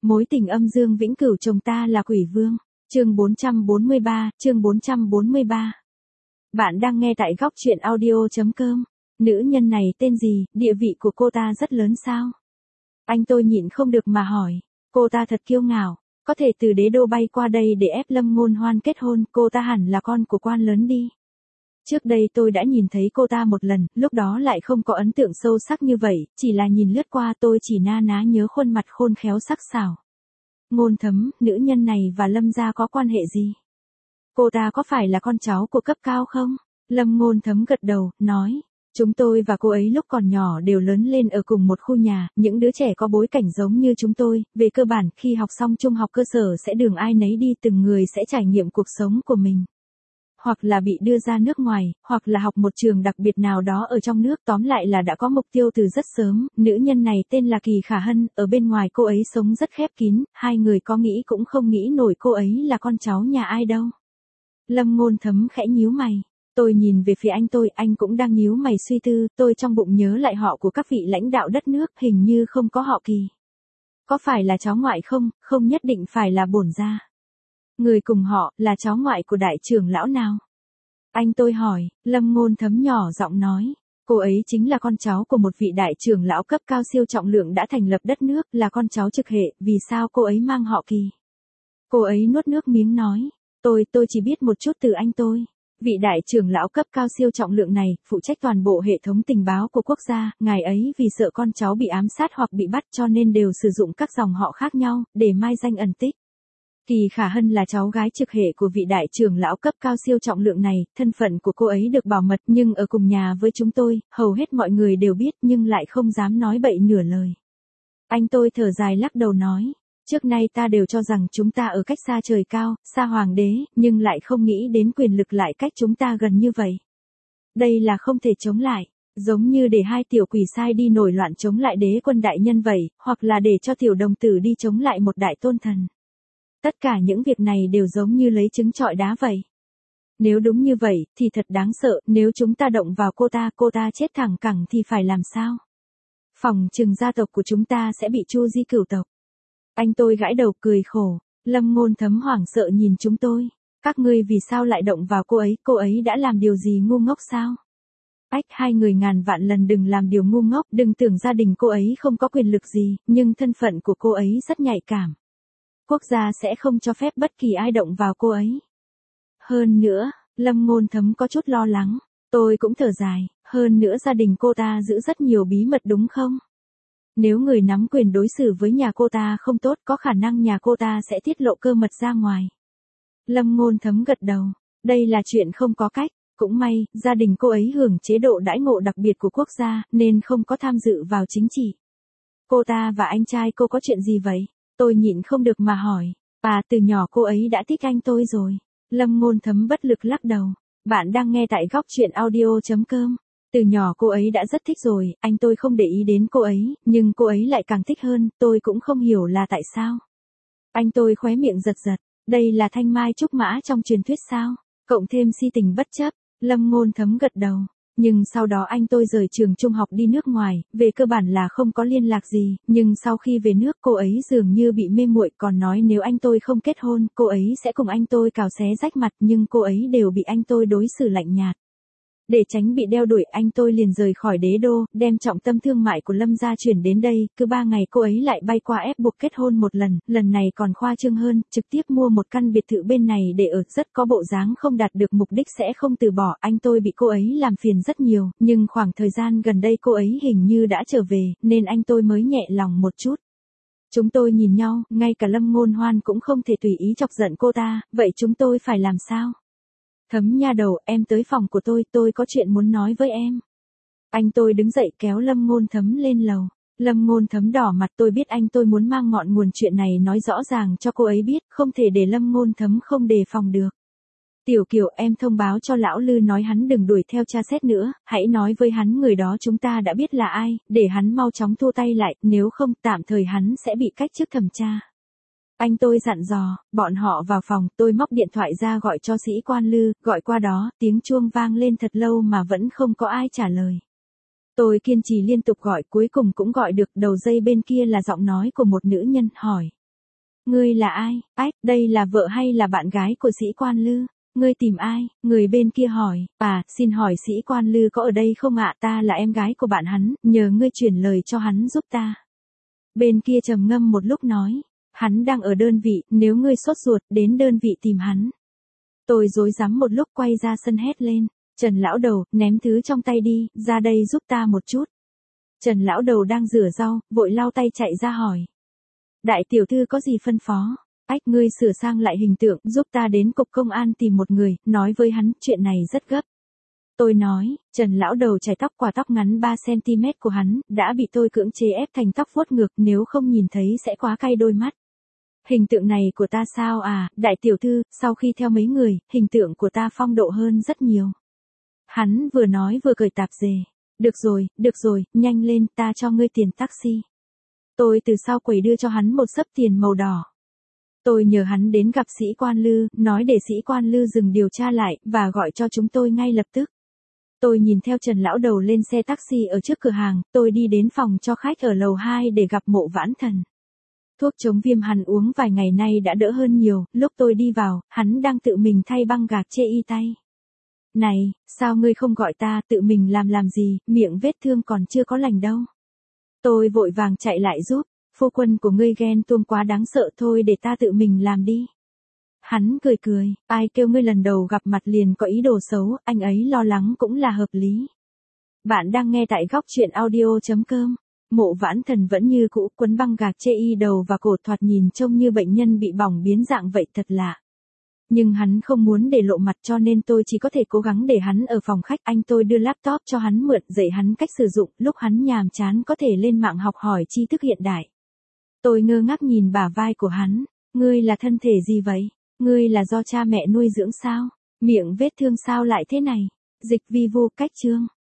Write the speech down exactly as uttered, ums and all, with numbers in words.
Mối tình âm dương vĩnh cửu chồng ta là quỷ vương. Chương bốn trăm bốn mươi ba, chương bốn trăm bốn mươi ba. Bạn đang nghe tại góc truyện audio chấm com. Nữ nhân này tên gì, địa vị của cô ta rất lớn sao? Anh tôi nhịn không được mà hỏi. Cô ta thật kiêu ngạo, có thể từ đế đô bay qua đây để ép Lâm Ngôn Hoan kết hôn, cô ta hẳn là con của quan lớn đi. Trước đây tôi đã nhìn thấy cô ta một lần, lúc đó lại không có ấn tượng sâu sắc như vậy, chỉ là nhìn lướt qua tôi chỉ na ná nhớ khuôn mặt khôn khéo sắc sảo. Ngôn Thấm, nữ nhân này và Lâm gia có quan hệ gì? Cô ta có phải là con cháu của cấp cao không? Lâm Ngôn Thấm gật đầu, nói. Chúng tôi và cô ấy lúc còn nhỏ đều lớn lên ở cùng một khu nhà, những đứa trẻ có bối cảnh giống như chúng tôi, về cơ bản khi học xong trung học cơ sở sẽ đường ai nấy đi, từng người sẽ trải nghiệm cuộc sống của mình. Hoặc là bị đưa ra nước ngoài, hoặc là học một trường đặc biệt nào đó ở trong nước, tóm lại là đã có mục tiêu từ rất sớm. Nữ nhân này tên là Kỳ Khả Hân, ở bên ngoài cô ấy sống rất khép kín, hai người có nghĩ cũng không nghĩ nổi cô ấy là con cháu nhà ai đâu. Lâm Ngôn Thấm khẽ nhíu mày. Tôi nhìn về phía anh tôi, anh cũng đang nhíu mày suy tư, tôi trong bụng nhớ lại họ của các vị lãnh đạo đất nước, hình như không có họ Kỳ. Có phải là cháu ngoại không, không nhất định phải là bổn gia. Người cùng họ, là cháu ngoại của đại trưởng lão nào? Anh tôi hỏi, Lâm Ngôn Thấm nhỏ giọng nói. Cô ấy chính là con cháu của một vị đại trưởng lão cấp cao siêu trọng lượng đã thành lập đất nước, là con cháu trực hệ, vì sao cô ấy mang họ Kỳ? Cô ấy nuốt nước miếng nói, tôi, tôi chỉ biết một chút từ anh tôi. Vị đại trưởng lão cấp cao siêu trọng lượng này, phụ trách toàn bộ hệ thống tình báo của quốc gia, ngài ấy vì sợ con cháu bị ám sát hoặc bị bắt cho nên đều sử dụng các dòng họ khác nhau, để mai danh ẩn tích. Kỳ Khả Hân là cháu gái trực hệ của vị đại trưởng lão cấp cao siêu trọng lượng này, thân phận của cô ấy được bảo mật nhưng ở cùng nhà với chúng tôi, hầu hết mọi người đều biết nhưng lại không dám nói bậy nửa lời. Anh tôi thở dài lắc đầu nói, trước nay ta đều cho rằng chúng ta ở cách xa trời cao, xa hoàng đế, nhưng lại không nghĩ đến quyền lực lại cách chúng ta gần như vậy. Đây là không thể chống lại, giống như để hai tiểu quỷ sai đi nổi loạn chống lại đế quân đại nhân vậy, hoặc là để cho tiểu đồng tử đi chống lại một đại tôn thần. Tất cả những việc này đều giống như lấy trứng trọi đá vậy. Nếu đúng như vậy, thì thật đáng sợ, nếu chúng ta động vào cô ta, cô ta chết thẳng cẳng thì phải làm sao? Phòng trừng gia tộc của chúng ta sẽ bị chu di cửu tộc. Anh tôi gãi đầu cười khổ, Lâm Ngôn Thấm hoảng sợ nhìn chúng tôi. Các ngươi vì sao lại động vào cô ấy, cô ấy đã làm điều gì ngu ngốc sao? Ách, hai người ngàn vạn lần đừng làm điều ngu ngốc, đừng tưởng gia đình cô ấy không có quyền lực gì, nhưng thân phận của cô ấy rất nhạy cảm. Quốc gia sẽ không cho phép bất kỳ ai động vào cô ấy. Hơn nữa, Lâm Ngôn Thấm có chút lo lắng, tôi cũng thở dài, hơn nữa gia đình cô ta giữ rất nhiều bí mật đúng không? Nếu người nắm quyền đối xử với nhà cô ta không tốt, có khả năng nhà cô ta sẽ tiết lộ cơ mật ra ngoài. Lâm Ngôn Thấm gật đầu, đây là chuyện không có cách, cũng may, gia đình cô ấy hưởng chế độ đãi ngộ đặc biệt của quốc gia, nên không có tham dự vào chính trị. Cô ta và anh trai cô có chuyện gì vậy? Tôi nhịn không được mà hỏi, à từ nhỏ cô ấy đã thích anh tôi rồi. Lâm Ngôn Thấm bất lực lắc đầu, bạn đang nghe tại góc truyện audio chấm com. Từ nhỏ cô ấy đã rất thích rồi, anh tôi không để ý đến cô ấy, nhưng cô ấy lại càng thích hơn, tôi cũng không hiểu là tại sao. Anh tôi khóe miệng giật giật, đây là thanh mai trúc mã trong truyền thuyết sao, cộng thêm si tình bất chấp. Lâm Ngôn Thấm gật đầu, nhưng sau đó anh tôi rời trường trung học đi nước ngoài, về cơ bản là không có liên lạc gì, nhưng sau khi về nước cô ấy dường như bị mê muội, còn nói nếu anh tôi không kết hôn, cô ấy sẽ cùng anh tôi cào xé rách mặt, nhưng cô ấy đều bị anh tôi đối xử lạnh nhạt. Để tránh bị đeo đuổi, anh tôi liền rời khỏi đế đô, đem trọng tâm thương mại của Lâm gia chuyển đến đây, cứ ba ngày cô ấy lại bay qua ép buộc kết hôn một lần, lần này còn khoa trương hơn, trực tiếp mua một căn biệt thự bên này để ở, rất có bộ dáng không đạt được mục đích sẽ không từ bỏ. Anh tôi bị cô ấy làm phiền rất nhiều, nhưng khoảng thời gian gần đây cô ấy hình như đã trở về, nên anh tôi mới nhẹ lòng một chút. Chúng tôi nhìn nhau, ngay cả Lâm Ngôn Hoan cũng không thể tùy ý chọc giận cô ta, vậy chúng tôi phải làm sao? Thấm nha đầu, em tới phòng của tôi, tôi có chuyện muốn nói với em. Anh tôi đứng dậy kéo Lâm Ngôn Thấm lên lầu. Lâm Ngôn Thấm đỏ mặt, tôi biết anh tôi muốn mang ngọn nguồn chuyện này nói rõ ràng cho cô ấy biết, không thể để Lâm Ngôn Thấm không đề phòng được. Tiểu Kiều, em thông báo cho lão Lư nói hắn đừng đuổi theo tra xét nữa, hãy nói với hắn người đó chúng ta đã biết là ai, để hắn mau chóng thua tay lại, nếu không tạm thời hắn sẽ bị cách chức thẩm tra. Anh tôi dặn dò, bọn họ vào phòng, tôi móc điện thoại ra gọi cho sĩ quan Lư, gọi qua đó, tiếng chuông vang lên thật lâu mà vẫn không có ai trả lời. Tôi kiên trì liên tục gọi, cuối cùng cũng gọi được, đầu dây bên kia là giọng nói của một nữ nhân, hỏi. Ngươi là ai? Ách, đây là vợ hay là bạn gái của sĩ quan Lư? Ngươi tìm ai? Người bên kia hỏi, à, xin hỏi sĩ quan Lư có ở đây không ạ? Ta là em gái của bạn hắn, nhờ ngươi chuyển lời cho hắn giúp ta. Bên kia trầm ngâm một lúc nói, hắn đang ở đơn vị, nếu ngươi sốt ruột, đến đơn vị tìm hắn. Tôi rối rắm một lúc quay ra sân hét lên, Trần lão đầu, ném thứ trong tay đi, ra đây giúp ta một chút. Trần lão đầu đang rửa rau, vội lau tay chạy ra hỏi. Đại tiểu thư có gì phân phó? Ách, ngươi sửa sang lại hình tượng, giúp ta đến cục công an tìm một người, nói với hắn, chuyện này rất gấp. Tôi nói, Trần lão đầu chải tóc, quả tóc ngắn ba xăng ti mét của hắn, đã bị tôi cưỡng chế ép thành tóc vuốt ngược, nếu không nhìn thấy sẽ quá cay đôi mắt. Hình tượng này của ta sao à, đại tiểu thư, sau khi theo mấy người, hình tượng của ta phong độ hơn rất nhiều. Hắn vừa nói vừa cởi tạp dề. Được rồi, được rồi, nhanh lên, ta cho ngươi tiền taxi. Tôi từ sau quầy đưa cho hắn một xấp tiền màu đỏ. Tôi nhờ hắn đến gặp sĩ quan Lư, nói để sĩ quan Lư dừng điều tra lại, và gọi cho chúng tôi ngay lập tức. Tôi nhìn theo Trần lão đầu lên xe taxi ở trước cửa hàng, tôi đi đến phòng cho khách ở lầu hai để gặp Mộ Vãn Thần. Thuốc chống viêm hắn uống vài ngày nay đã đỡ hơn nhiều, lúc tôi đi vào, hắn đang tự mình thay băng gạc chê y tay. Này, sao ngươi không gọi ta, tự mình làm làm gì, miệng vết thương còn chưa có lành đâu. Tôi vội vàng chạy lại giúp, phu quân của ngươi ghen tuông quá đáng sợ, thôi để ta tự mình làm đi. Hắn cười cười, ai kêu ngươi lần đầu gặp mặt liền có ý đồ xấu, anh ấy lo lắng cũng là hợp lý. Bạn đang nghe tại góc truyện audio chấm com. Mộ Vãn Thần vẫn như cũ, quấn băng gạc chê y đầu và cổ, thoạt nhìn trông như bệnh nhân bị bỏng biến dạng vậy, thật lạ. Nhưng hắn không muốn để lộ mặt, cho nên tôi chỉ có thể cố gắng để hắn ở phòng khách. Anh tôi đưa laptop cho hắn mượn, dạy hắn cách sử dụng, lúc hắn nhàm chán có thể lên mạng học hỏi tri thức hiện đại. Tôi ngơ ngác nhìn bả vai của hắn, ngươi là thân thể gì vậy? Ngươi là do cha mẹ nuôi dưỡng sao? Miệng vết thương sao lại thế này? Dịch vi vu cách chương.